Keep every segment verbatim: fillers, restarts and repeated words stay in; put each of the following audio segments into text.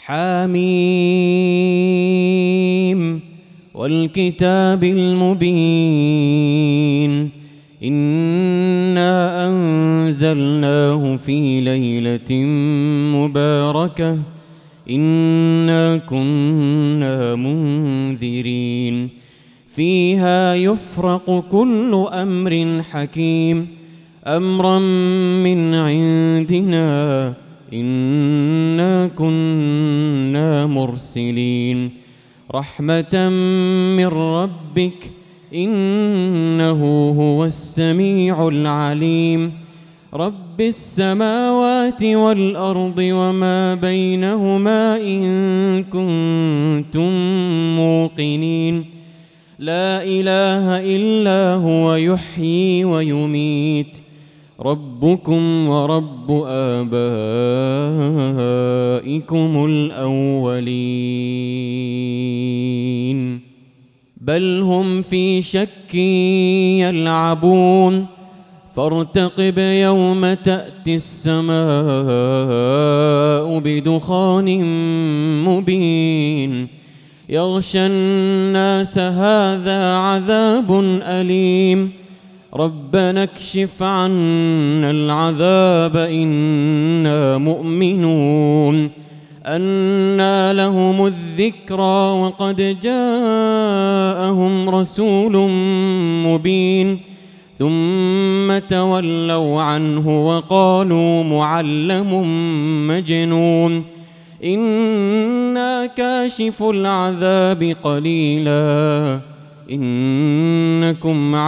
حاميم والكتاب المبين إنا أنزلناه في ليلة مباركة إنا كنا منذرين فيها يفرق كل أمر حكيم أمرا من عندنا إنا كنا مرسلين رحمة من ربك إنه هو السميع العليم رب السماوات والأرض وما بينهما إن كنتم موقنين لا إله إلا هو يحيي ويميت ربكم ورب آبائكم الأولين بل هم في شك يلعبون فارتقب يوم تأتي السماء بدخان مبين يغشى الناس هذا عذاب أليم ربنا اكشف عنا العذاب إنا مؤمنون أنى لهم الذكرى وقد جاءهم رسول مبين ثم تولوا عنه وقالوا معلم مجنون إنا كاشف العذاب قليلا إنكم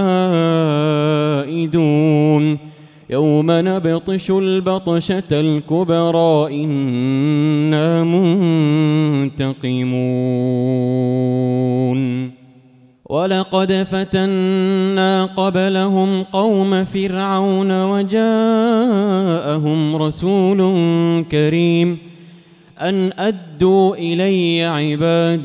عائدون يوم نبطش البطشة الكبرى إنا منتقمون ولقد فتنا قبلهم قوم فرعون وجاءهم رسول كريم أن أدوا إلي عباد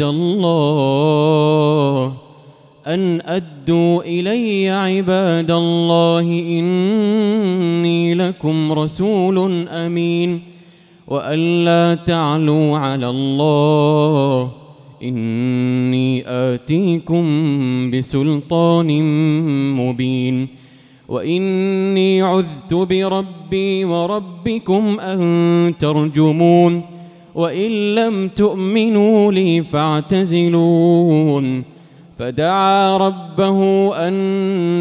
الله أن أدوا إلي عباد الله إني لكم رسول أمين وأن لا تعلوا على الله إني آتيكم بسلطان مبين وإني عذت بربي وربكم أن ترجمون وإن لم تؤمنوا لي فاعتزلون فدعا ربه أن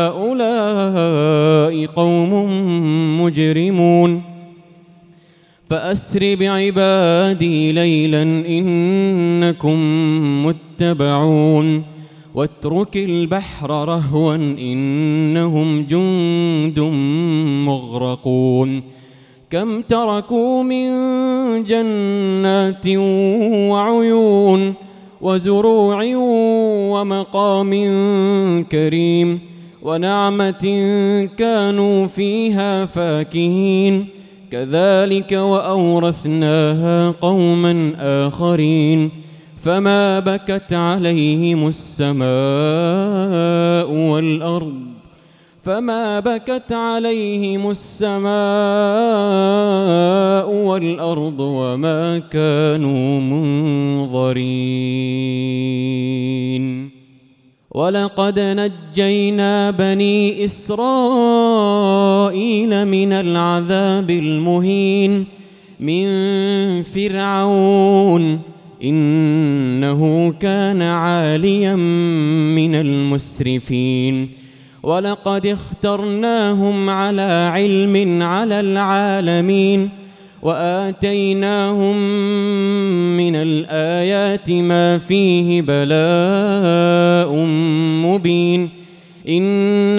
هؤلاء قوم مجرمون فأسر بعبادي ليلا إنكم متبعون واترك البحر رهوا إنهم جند مغرقون كم تركوا من جنات وعيون وزروع ومقام كريم ونعمة كانوا فيها فاكهين كذلك وأورثناها قوما آخرين فما بكت عليهم السماء والأرض فما بكت عليهم السماء والأرض وما كانوا منظرين ولقد نجينا بني إسرائيل من العذاب المهين من فرعون إنه كان عاليا من المسرفين ولقد اخترناهم على علم على العالمين وآتيناهم من الآيات ما فيه بلاء مبين إن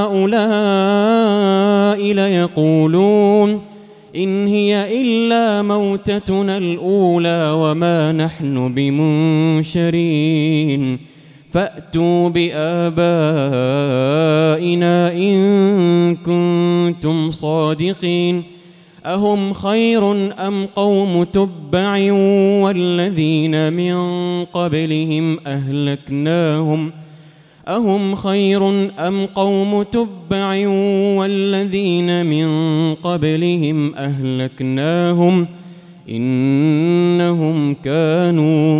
هؤلاء ليقولون إن هي إلا موتتنا الأولى وما نحن بمنشرين فأتوا بآبائنا إن كنتم صادقين أهم خير أم قوم تبع والذين من قبلهم أهلكناهم أهم خير أم قوم تبع والذين من قبلهم أهلكناهم إنهم كانوا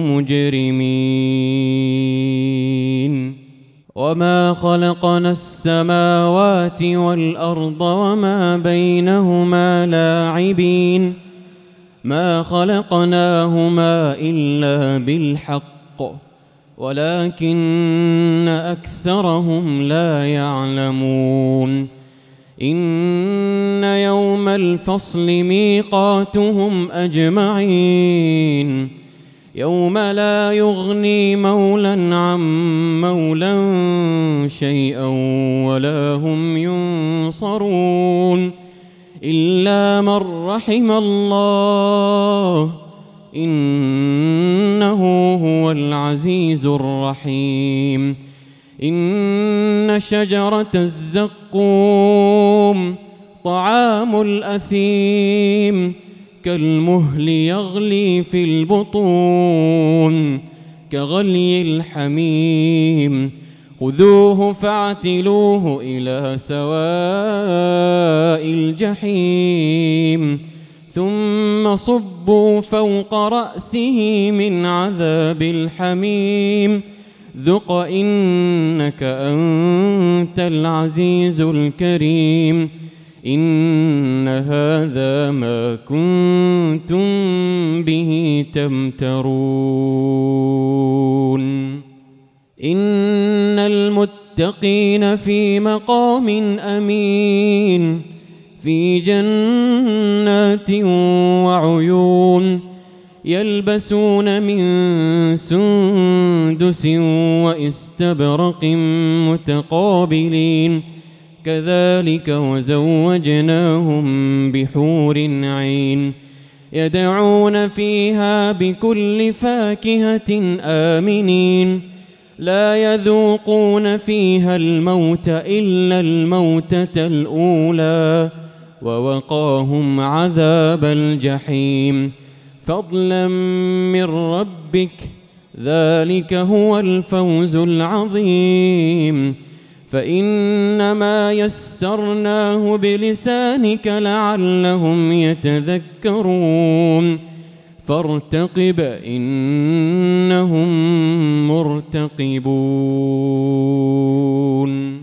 مجرمين وما خلقنا السماوات والأرض وما بينهما لاعبين ما خلقناهما إلا بالحق ولكن أكثرهم لا يعلمون إن يوم الفصل ميقاتهم أجمعين يوم لا يغني مولى عن مولى شيئا ولا هم ينصرون إلا من رحم الله إنه هو العزيز الرحيم إن شجرة الزقوم طعام الأثيم كالمهل يغلي في البطون كغلي الحميم خذوه فاعتلوه إلى سواء الجحيم ثم صبوا فوق رأسه من عذاب الحميم ذق إنك أنت العزيز الكريم إن هذا ما كنتم به تمترون إن المتقين في مقام أمين في جنات وعيون يلبسون من سندس وإستبرق متقابلين كذلك وزوجناهم بحور عين يدعون فيها بكل فاكهة آمنين لا يذوقون فيها الموت إلا الموتة الأولى ووقاهم عذاب الجحيم فضلا من ربك ذلك هو الفوز العظيم فإنما يسرناه بلسانك لعلهم يتذكرون فارتقب إنهم مرتقبون